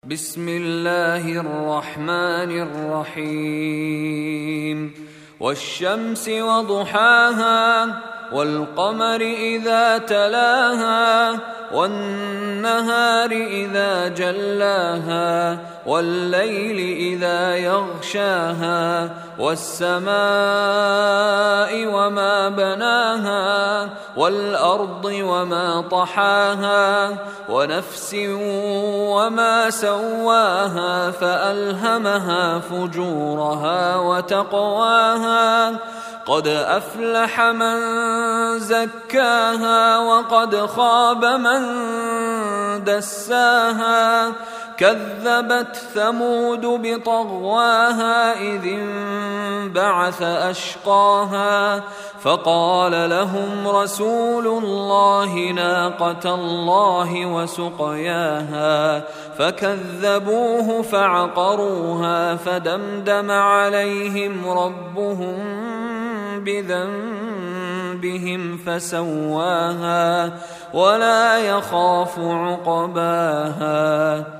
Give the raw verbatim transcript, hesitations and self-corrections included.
بسم الله الرحمن الرحيم والشمس وضحاها والقمر إذا تلاها والنهار إذا جلاها والليل إذا يغشاها والسماء وما بناها والأرض وما طحاها ونفس وما سواها فألهمها فجورها وتقواها قد أفلح من زكاها وقد خاب من دساها كذبت ثمود بطغواها إذ انبعث أشقاها فقال لهم رسول الله ناقة الله وسقياها فكذبوه فعقروها فدمدم عليهم ربهم بذنبهم فسواها ولا يخاف عقباها